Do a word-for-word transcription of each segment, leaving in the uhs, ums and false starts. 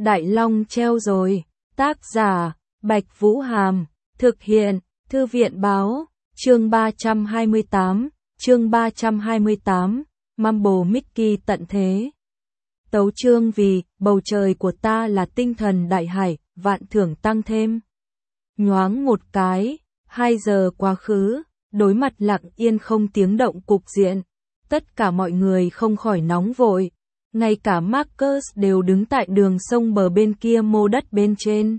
Đại Long treo rồi. Tác giả, Bạch Vũ Hàm. Thực hiện, Thư viện Báo. Chương ba trăm hai mươi tám. Chương ba trăm hai mươi tám. Mumble Mickey tận thế. Tấu chương vì, bầu trời của ta là tinh thần đại hải, vạn thưởng tăng thêm. Nhoáng một cái, hai giờ quá khứ, đối mặt lặng yên không tiếng động cục diện. Tất cả mọi người không khỏi nóng vội. Ngay cả Marcus đều đứng tại đường sông bờ bên kia mô đất bên trên.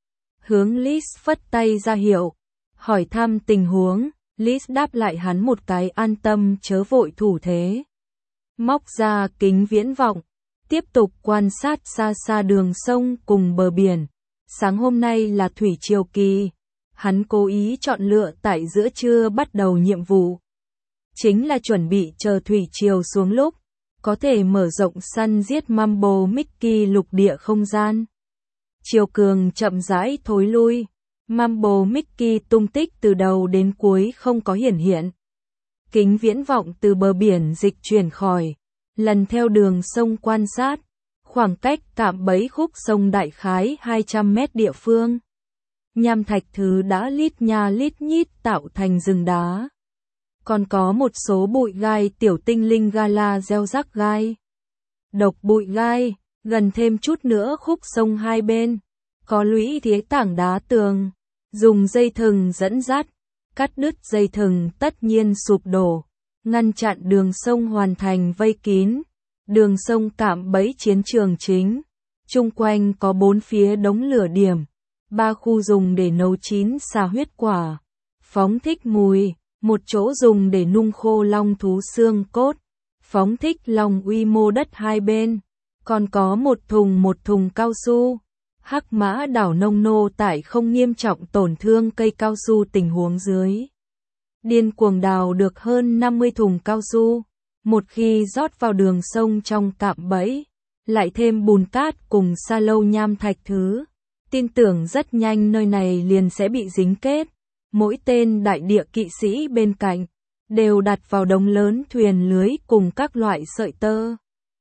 Hướng Liz phất tay ra hiệu, hỏi thăm tình huống. Liz đáp lại hắn một cái an tâm chớ vội thủ thế. Móc ra kính viễn vọng, tiếp tục quan sát xa xa đường sông cùng bờ biển. Sáng hôm nay là thủy triều kỳ, hắn cố ý chọn lựa tại giữa trưa bắt đầu nhiệm vụ. Chính là chuẩn bị chờ thủy triều xuống lúc, có thể mở rộng săn giết Mumble Mickey lục địa không gian. Triều cường chậm rãi thối lui, Mumble Mickey tung tích từ đầu đến cuối không có hiển hiện. Kính viễn vọng từ bờ biển dịch chuyển khỏi, lần theo đường sông quan sát, khoảng cách cạm bẫy khúc sông đại khái hai trăm mét địa phương. Nham thạch thứ đã lít nha lít nhít tạo thành rừng đá. Còn có một số bụi gai tiểu tinh linh gala gieo rắc gai. Độc bụi gai, gần thêm chút nữa khúc sông hai bên. Có lũy thế tảng đá tường, dùng dây thừng dẫn dắt, cắt đứt dây thừng tất nhiên sụp đổ, ngăn chặn đường sông hoàn thành vây kín. Đường sông cạm bẫy chiến trường chính, chung quanh có bốn phía đống lửa điểm, ba khu dùng để nấu chín xà huyết quả, phóng thích mùi, một chỗ dùng để nung khô long thú xương cốt, phóng thích long uy mô đất hai bên, còn có một thùng một thùng cao su. Hắc mã đảo nông nô tại không nghiêm trọng tổn thương cây cao su tình huống dưới. Điên cuồng đào được hơn năm mươi thùng cao su. Một khi rót vào đường sông trong cạm bẫy, lại thêm bùn cát cùng sa lâu nham thạch thứ, tin tưởng rất nhanh nơi này liền sẽ bị dính kết. Mỗi tên đại địa kỵ sĩ bên cạnh, đều đặt vào đống lớn thuyền lưới cùng các loại sợi tơ.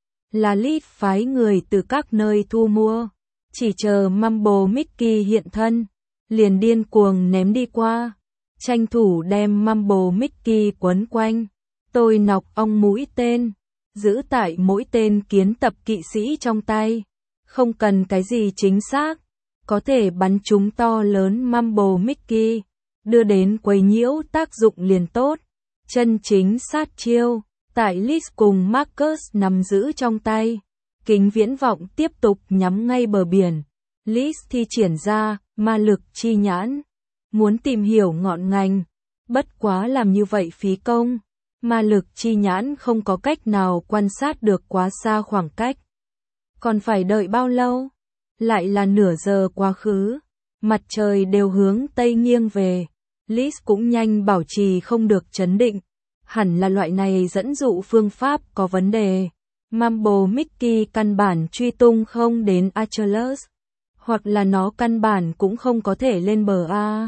Là Liz phái người từ các nơi thu mua, chỉ chờ Mumble Mickey hiện thân, liền điên cuồng ném đi qua, tranh thủ đem Mumble Mickey quấn quanh. Tôi nọc ong mũi tên, giữ tại mỗi tên kiến tập kỵ sĩ trong tay, không cần cái gì chính xác, có thể bắn chúng to lớn Mumble Mickey, đưa đến quấy nhiễu tác dụng liền tốt. Chân chính sát chiêu, tại Liz cùng Marcus nắm giữ trong tay, kính viễn vọng tiếp tục nhắm ngay bờ biển. Liz thi triển ra ma lực chi nhãn, muốn tìm hiểu ngọn ngành, bất quá làm như vậy phí công. Ma lực chi nhãn không có cách nào quan sát được quá xa khoảng cách. Còn phải đợi bao lâu? Lại là nửa giờ quá khứ. Mặt trời đều hướng tây nghiêng về. Liz cũng nhanh bảo trì không được chấn định. Hẳn là loại này dẫn dụ phương pháp có vấn đề. Mumble Mickey căn bản truy tung không đến Achilles. Hoặc là nó căn bản cũng không có thể lên bờ A.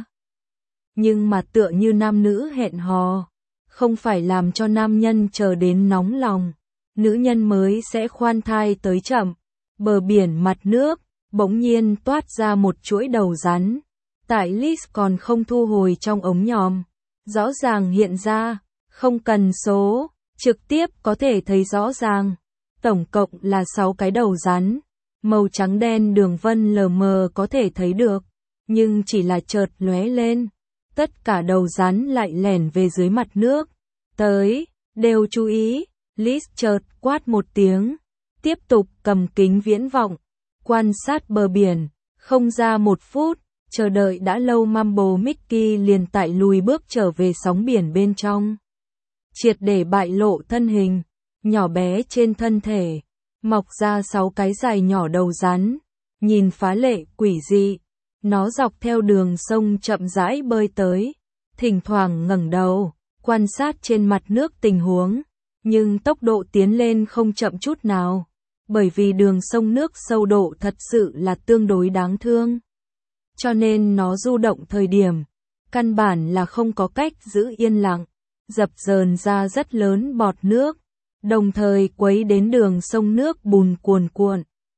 Nhưng mà tựa như nam nữ hẹn hò. Không phải làm cho nam nhân chờ đến nóng lòng, nữ nhân mới sẽ khoan thai tới chậm. Bờ biển mặt nước, bỗng nhiên toát ra một chuỗi đầu rắn. Tại Liz còn không thu hồi trong ống nhòm, rõ ràng hiện ra, không cần số, trực tiếp có thể thấy rõ ràng. Tổng cộng là sáu cái đầu rắn, màu trắng đen đường vân lờ mờ có thể thấy được, nhưng chỉ là chợt lóe lên. Tất cả đầu rắn lại lẻn về dưới mặt nước. Tới, đều chú ý, Liz chợt quát một tiếng, tiếp tục cầm kính viễn vọng, quan sát bờ biển, không ra một phút, chờ đợi đã lâu Mumble Mickey liền tại lùi bước trở về sóng biển bên trong. Triệt để bại lộ thân hình, nhỏ bé trên thân thể, mọc ra sáu cái dài nhỏ đầu rắn, nhìn phá lệ quỷ dị. Nó dọc theo đường sông chậm rãi bơi tới, thỉnh thoảng ngẩng đầu, quan sát trên mặt nước tình huống, nhưng tốc độ tiến lên không chậm chút nào, bởi vì đường sông nước sâu độ thật sự là tương đối đáng thương. Cho nên nó du động thời điểm, căn bản là không có cách giữ yên lặng, dập dờn ra rất lớn bọt nước, đồng thời quấy đến đường sông nước bùn cuồn cuộn,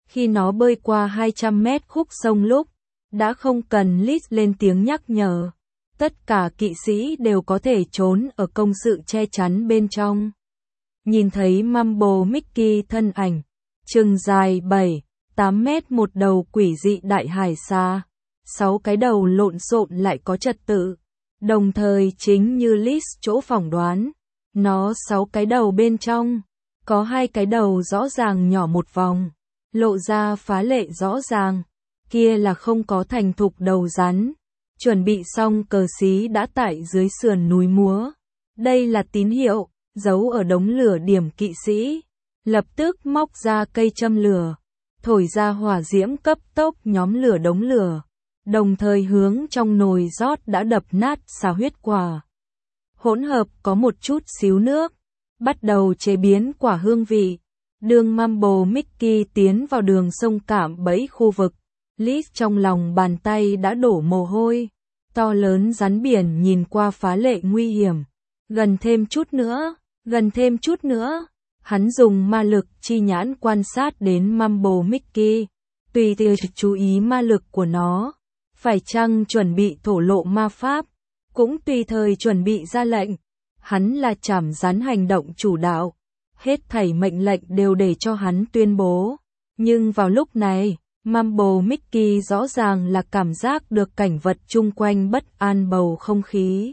Khi nó bơi qua hai trăm mét khúc sông lúc, đã không cần Liz lên tiếng nhắc nhở. Tất cả kỵ sĩ đều có thể trốn ở công sự che chắn bên trong. Nhìn thấy Mambo Mickey thân ảnh, chừng dài bảy, tám mét một đầu quỷ dị đại hải xa, sáu cái đầu lộn xộn lại có trật tự. Đồng thời chính như Liz chỗ phỏng đoán, nó sáu cái đầu bên trong, có hai cái đầu rõ ràng nhỏ một vòng, lộ ra phá lệ rõ ràng, kia là không có thành thục đầu rắn. Chuẩn bị xong cờ xí đã tại dưới sườn núi múa. Đây là tín hiệu, giấu ở đống lửa điểm kỵ sĩ. Lập tức móc ra cây châm lửa, thổi ra hỏa diễm cấp tốc nhóm lửa đống lửa. Đồng thời hướng trong nồi rót đã đập nát xà huyết quả. Hỗn hợp có một chút xíu nước. Bắt đầu chế biến quả hương vị. Đường Mambo Mickey tiến vào đường sông cạm bẫy khu vực. Liz trong lòng bàn tay đã đổ mồ hôi. To lớn rắn biển nhìn qua phá lệ nguy hiểm. Gần thêm chút nữa, gần thêm chút nữa. Hắn dùng ma lực chi nhãn quan sát đến Mambo Mickey. Tùy theo chú ý ma lực của nó. Phải chăng chuẩn bị thổ lộ ma pháp. Cũng tùy thời chuẩn bị ra lệnh. Hắn là chảm rắn hành động chủ đạo. Hết thảy mệnh lệnh đều để cho hắn tuyên bố. Nhưng vào lúc này, Mambo Mickey rõ ràng là cảm giác được cảnh vật chung quanh bất an bầu không khí.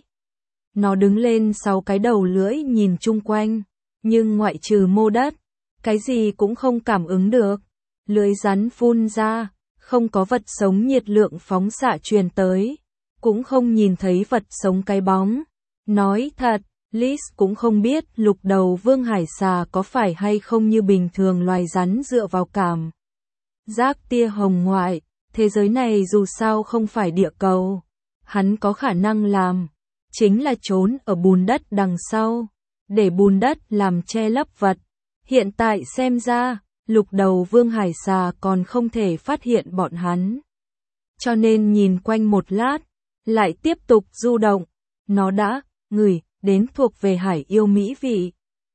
Nó đứng lên sáu cái đầu lưỡi nhìn chung quanh, nhưng ngoại trừ mô đất, cái gì cũng không cảm ứng được. Lưỡi rắn phun ra, không có vật sống nhiệt lượng phóng xạ truyền tới, cũng không nhìn thấy vật sống cái bóng. Nói thật, Liz cũng không biết lục đầu vương hải xà có phải hay không như bình thường loài rắn dựa vào cảm giác tia hồng ngoại, thế giới này dù sao không phải địa cầu. Hắn có khả năng làm, chính là trốn ở bùn đất đằng sau, để bùn đất làm che lấp vật. Hiện tại xem ra, lục đầu vương hải xà còn không thể phát hiện bọn hắn. Cho nên nhìn quanh một lát, lại tiếp tục du động, nó đã ngửi đến thuộc về hải yêu mỹ vị.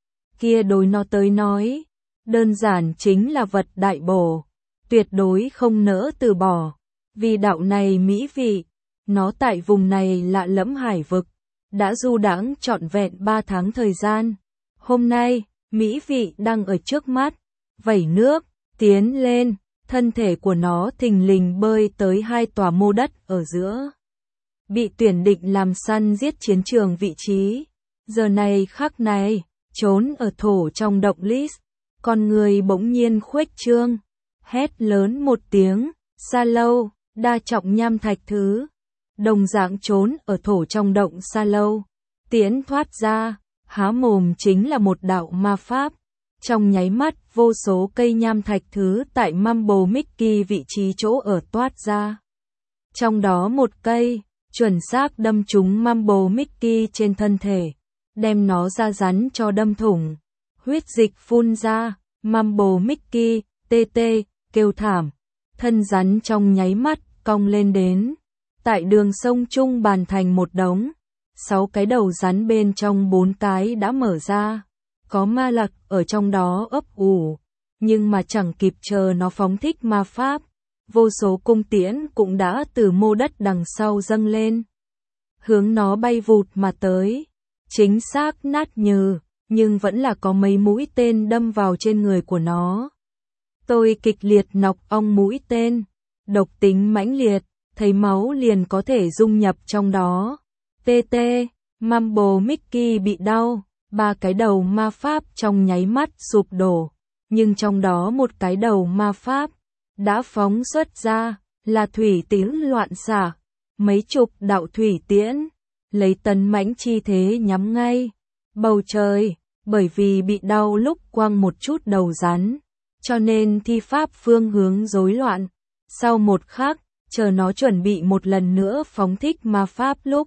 Kia đối nó tới nói, đơn giản chính là vật đại bổ, tuyệt đối không nỡ từ bỏ. Vì đạo này mỹ vị, nó tại vùng này lạ lẫm hải vực, đã du đãng trọn vẹn ba tháng thời gian. Hôm nay, mỹ vị đang ở trước mắt, vẩy nước, tiến lên, thân thể của nó thình lình bơi tới hai tòa mô đất ở giữa. Bị tuyển định làm săn giết chiến trường vị trí. Giờ này khắc này, trốn ở thổ trong động Liz, con người bỗng nhiên khuếch trương, hét lớn một tiếng, Sa Lâu, đa trọng nham thạch thứ. Đồng dạng trốn ở thổ trong động Sa Lâu, tiến thoát ra, há mồm chính là một đạo ma pháp. Trong nháy mắt vô số cây nham thạch thứ tại Mambo Mickey vị trí chỗ ở toát ra. Trong đó một cây, chuẩn xác đâm trúng Mambo Mickey trên thân thể, đem nó ra rắn cho đâm thủng. Huyết dịch phun ra, Mambo Mickey, tê tê, kêu thảm. Thân rắn trong nháy mắt, cong lên đến. Tại đường sông trung bàn thành một đống. Sáu cái đầu rắn bên trong bốn cái đã mở ra. Có ma lực ở trong đó ấp ủ. Nhưng mà chẳng kịp chờ nó phóng thích ma pháp. Vô số cung tiễn cũng đã từ mô đất đằng sau dâng lên. Hướng nó bay vụt mà tới. Chính xác nát nhừ, nhưng vẫn là có mấy mũi tên đâm vào trên người của nó. Tôi kịch liệt nọc ong mũi tên. Độc tính mãnh liệt, thấy máu liền có thể dung nhập trong đó. Tê tê, Mambo Mickey bị đau. Ba cái đầu ma pháp trong nháy mắt sụp đổ. Nhưng trong đó một cái đầu ma pháp đã phóng xuất ra, là thủy tiễn loạn xạ. Mấy chục đạo thủy tiễn, lấy tấn mãnh chi thế nhắm ngay bầu trời, bởi vì bị đau lúc quăng một chút đầu rắn, cho nên thi pháp phương hướng rối loạn. Sau một khắc, chờ nó chuẩn bị một lần nữa phóng thích ma pháp lúc,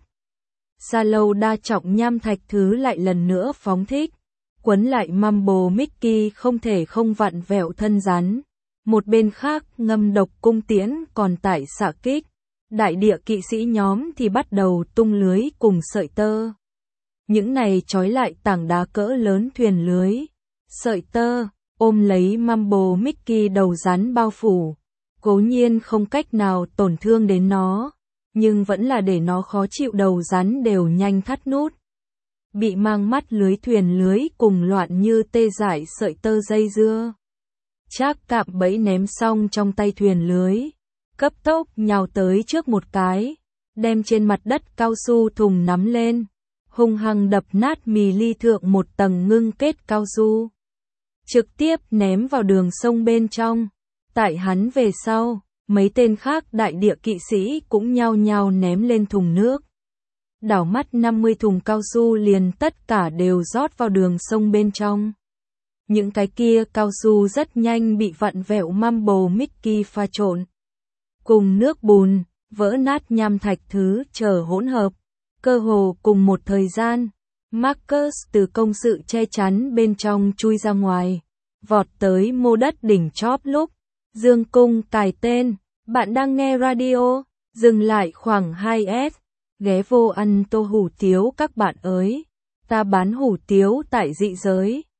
Sa Lâu đa trọng nham thạch thứ lại lần nữa phóng thích, quấn lại Mambo Mickey không thể không vặn vẹo thân rắn. Một bên khác ngâm độc cung tiễn còn tại xạ kích. Đại địa kỵ sĩ nhóm thì bắt đầu tung lưới cùng sợi tơ. Những này trói lại tảng đá cỡ lớn thuyền lưới. Sợi tơ, ôm lấy Mambo Mickey đầu rắn bao phủ, cố nhiên không cách nào tổn thương đến nó, nhưng vẫn là để nó khó chịu. Đầu rắn đều nhanh thắt nút, bị mang mắt lưới thuyền lưới cùng loạn như tê dại sợi tơ dây dưa. Trác cạm bẫy ném xong trong tay thuyền lưới, cấp tốc nhào tới trước một cái, đem trên mặt đất cao su thùng nắm lên, hung hăng đập nát mì ly thượng một tầng ngưng kết cao su, trực tiếp ném vào đường sông bên trong. Tại hắn về sau, mấy tên khác đại địa kỵ sĩ cũng nhao nhao ném lên thùng nước. Đảo mắt năm mươi thùng cao su liền tất cả đều rót vào đường sông bên trong. Những cái kia cao su rất nhanh bị vặn vẹo Mambo Mickey pha trộn cùng nước bùn, vỡ nát nham thạch thứ chờ hỗn hợp. Cơ hồ cùng một thời gian, Marcus từ công sự che chắn bên trong chui ra ngoài, vọt tới mô đất đỉnh chóp lúc Dương Cung cài tên. Bạn đang nghe radio, dừng lại khoảng hai s, ghé vô ăn tô hủ tiếu các bạn ơi. Ta bán hủ tiếu tại dị giới.